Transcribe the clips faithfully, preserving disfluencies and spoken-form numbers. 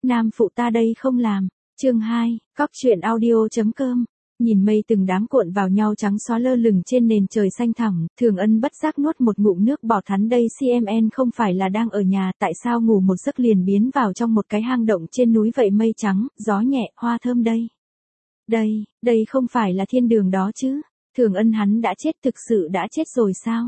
Nam phụ ta đây không làm. Chương hai, cóc truyện audio chấm com. Nhìn mây từng đám cuộn vào nhau trắng xóa lơ lửng trên nền trời xanh thẳm, Thường Ân bất giác nuốt một ngụm nước bọt. Hắn đây xê em en không phải là đang ở nhà, tại sao ngủ một giấc liền biến vào trong một cái hang động trên núi vậy? Mây trắng, gió nhẹ, hoa thơm đây. Đây, đây không phải là thiên đường đó chứ? Thường Ân hắn đã chết, thực sự đã chết rồi sao?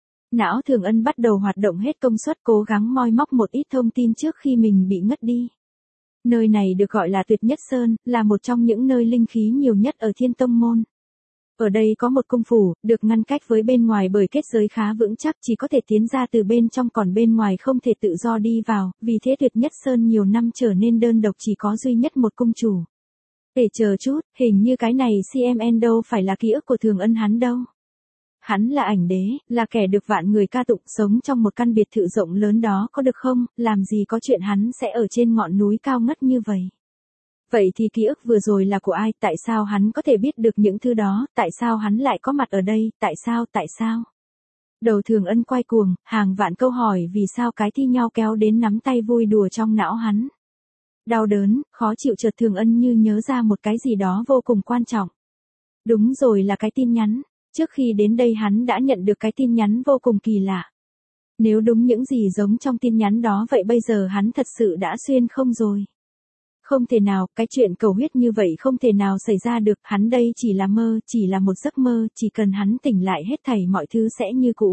Não Thường Ân bắt đầu hoạt động hết công suất, cố gắng moi móc một ít thông tin trước khi mình bị ngất đi. Nơi này được gọi là Tuyệt Nhất Sơn, là một trong những nơi linh khí nhiều nhất ở Thiên Tông Môn. Ở đây có một cung phủ, được ngăn cách với bên ngoài bởi kết giới khá vững chắc, chỉ có thể tiến ra từ bên trong, còn bên ngoài không thể tự do đi vào, vì thế Tuyệt Nhất Sơn nhiều năm trở nên đơn độc, chỉ có duy nhất một cung chủ. Để chờ chút, hình như cái này xê em en đâu phải là ký ức của Thường Ân hắn đâu. Hắn là ảnh đế, là kẻ được vạn người ca tụng, sống trong một căn biệt thự rộng lớn đó có được không? Làm gì có chuyện hắn sẽ ở trên ngọn núi cao ngất như vậy? Vậy thì ký ức vừa rồi là của ai? Tại sao hắn có thể biết được những thứ đó? Tại sao hắn lại có mặt ở đây? Tại sao? Tại sao? Đầu Thường Ân quay cuồng, hàng vạn câu hỏi vì sao cái thi nhau kéo đến nắm tay vui đùa trong não hắn. Đau đớn, khó chịu chợt Thường Ân như nhớ ra một cái gì đó vô cùng quan trọng. Đúng rồi, là cái tin nhắn. Trước khi đến đây hắn đã nhận được cái tin nhắn vô cùng kỳ lạ. Nếu đúng những gì giống trong tin nhắn đó, vậy bây giờ hắn thật sự đã xuyên không rồi? Không thể nào, cái chuyện cầu huyết như vậy không thể nào xảy ra được, hắn đây chỉ là mơ, chỉ là một giấc mơ, chỉ cần hắn tỉnh lại hết thảy mọi thứ sẽ như cũ.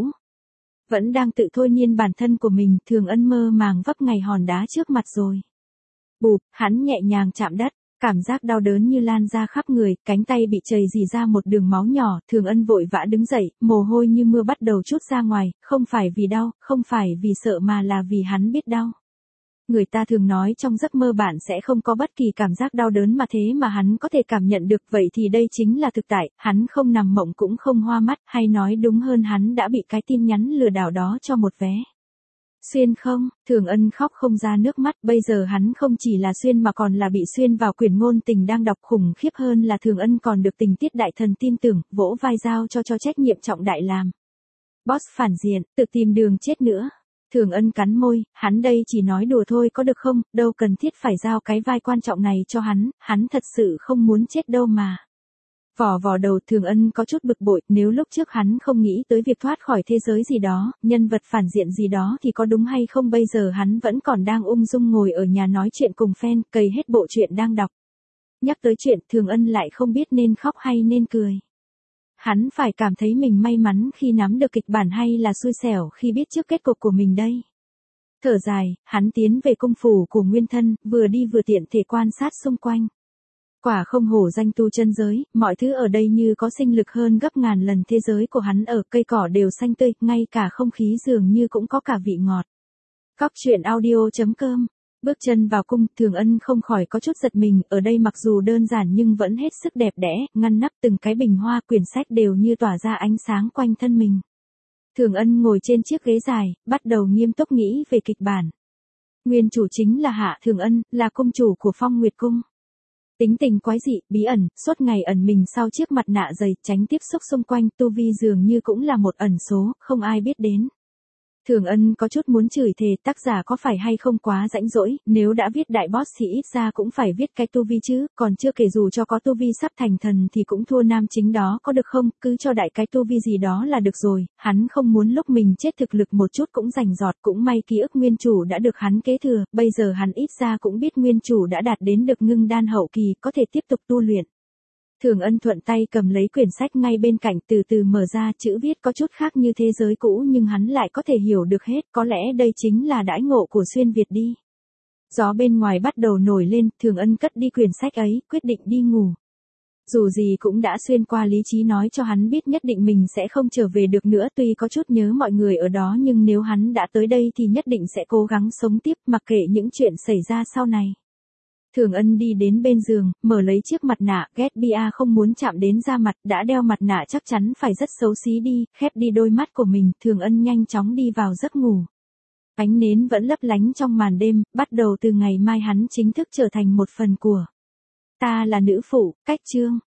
Vẫn đang tự thôi miên bản thân của mình, Thường Ân mơ màng vấp ngày hòn đá trước mặt rồi. Bụp, hắn nhẹ nhàng chạm đất. Cảm giác đau đớn như lan ra khắp người, cánh tay bị chày rỉ ra một đường máu nhỏ, Thường Ân vội vã đứng dậy, mồ hôi như mưa bắt đầu trút ra ngoài, không phải vì đau, không phải vì sợ mà là vì hắn biết đau. Người ta thường nói trong giấc mơ bạn sẽ không có bất kỳ cảm giác đau đớn mà thế mà hắn có thể cảm nhận được, vậy thì đây chính là thực tại, hắn không nằm mộng cũng không hoa mắt, hay nói đúng hơn hắn đã bị cái tin nhắn lừa đảo đó cho một vé. Xuyên không? Thường Ân khóc không ra nước mắt, bây giờ hắn không chỉ là xuyên mà còn là bị xuyên vào quyển ngôn tình đang đọc. Khủng khiếp hơn là Thường Ân còn được tình tiết đại thần tin tưởng, vỗ vai giao cho cho trách nhiệm trọng đại làm. Boss phản diện, tự tìm đường chết nữa. Thường Ân cắn môi, hắn đây chỉ nói đùa thôi có được không, đâu cần thiết phải giao cái vai quan trọng này cho hắn, hắn thật sự không muốn chết đâu mà. Vò vò đầu, Thường Ân có chút bực bội, nếu lúc trước hắn không nghĩ tới việc thoát khỏi thế giới gì đó, nhân vật phản diện gì đó thì có đúng hay không bây giờ hắn vẫn còn đang ung dung ngồi ở nhà nói chuyện cùng fan, cày hết bộ truyện đang đọc. Nhắc tới chuyện, Thường Ân lại không biết nên khóc hay nên cười. Hắn phải cảm thấy mình may mắn khi nắm được kịch bản hay là xui xẻo khi biết trước kết cục của mình đây. Thở dài, hắn tiến về cung phủ của nguyên thân, vừa đi vừa tiện thể quan sát xung quanh. Quả không hổ danh tu chân giới, mọi thứ ở đây như có sinh lực hơn gấp ngàn lần thế giới của hắn, ở cây cỏ đều xanh tươi, ngay cả không khí dường như cũng có cả vị ngọt. Cóc truyện audio chấm com. Bước chân vào cung, Thường Ân không khỏi có chút giật mình, ở đây mặc dù đơn giản nhưng vẫn hết sức đẹp đẽ, ngăn nắp từng cái bình hoa, quyển sách đều như tỏa ra ánh sáng quanh thân mình. Thường Ân ngồi trên chiếc ghế dài, bắt đầu nghiêm túc nghĩ về kịch bản. Nguyên chủ chính là Hạ Thường Ân, là cung chủ của Phong Nguyệt Cung. Tính tình quái dị, bí ẩn, suốt ngày ẩn mình sau chiếc mặt nạ dày, tránh tiếp xúc xung quanh, tu vi dường như cũng là một ẩn số, không ai biết đến. Thường Ân có chút muốn chửi thề, tác giả có phải hay không quá rãnh rỗi, nếu đã viết đại boss thì ít ra cũng phải viết cái tu vi chứ, còn chưa kể dù cho có tu vi sắp thành thần thì cũng thua nam chính đó có được không, cứ cho đại cái tu vi gì đó là được rồi, hắn không muốn lúc mình chết thực lực một chút cũng rành rọt, cũng may ký ức nguyên chủ đã được hắn kế thừa, bây giờ hắn ít ra cũng biết nguyên chủ đã đạt đến được ngưng đan hậu kỳ, có thể tiếp tục tu luyện. Thường Ân thuận tay cầm lấy quyển sách ngay bên cạnh, từ từ mở ra, chữ viết có chút khác như thế giới cũ nhưng hắn lại có thể hiểu được hết, có lẽ đây chính là đãi ngộ của xuyên Việt đi. Gió bên ngoài bắt đầu nổi lên, Thường Ân cất đi quyển sách ấy, quyết định đi ngủ. Dù gì cũng đã xuyên qua, lý trí nói cho hắn biết nhất định mình sẽ không trở về được nữa, tuy có chút nhớ mọi người ở đó nhưng nếu hắn đã tới đây thì nhất định sẽ cố gắng sống tiếp, mặc kệ những chuyện xảy ra sau này. Thường Ân đi đến bên giường, mở lấy chiếc mặt nạ, ghét bia không muốn chạm đến da mặt, đã đeo mặt nạ chắc chắn phải rất xấu xí đi, khép đi đôi mắt của mình, Thường Ân nhanh chóng đi vào giấc ngủ. Ánh nến vẫn lấp lánh trong màn đêm, bắt đầu từ ngày mai hắn chính thức trở thành một phần của Ta Là Nữ Phụ, cách chương.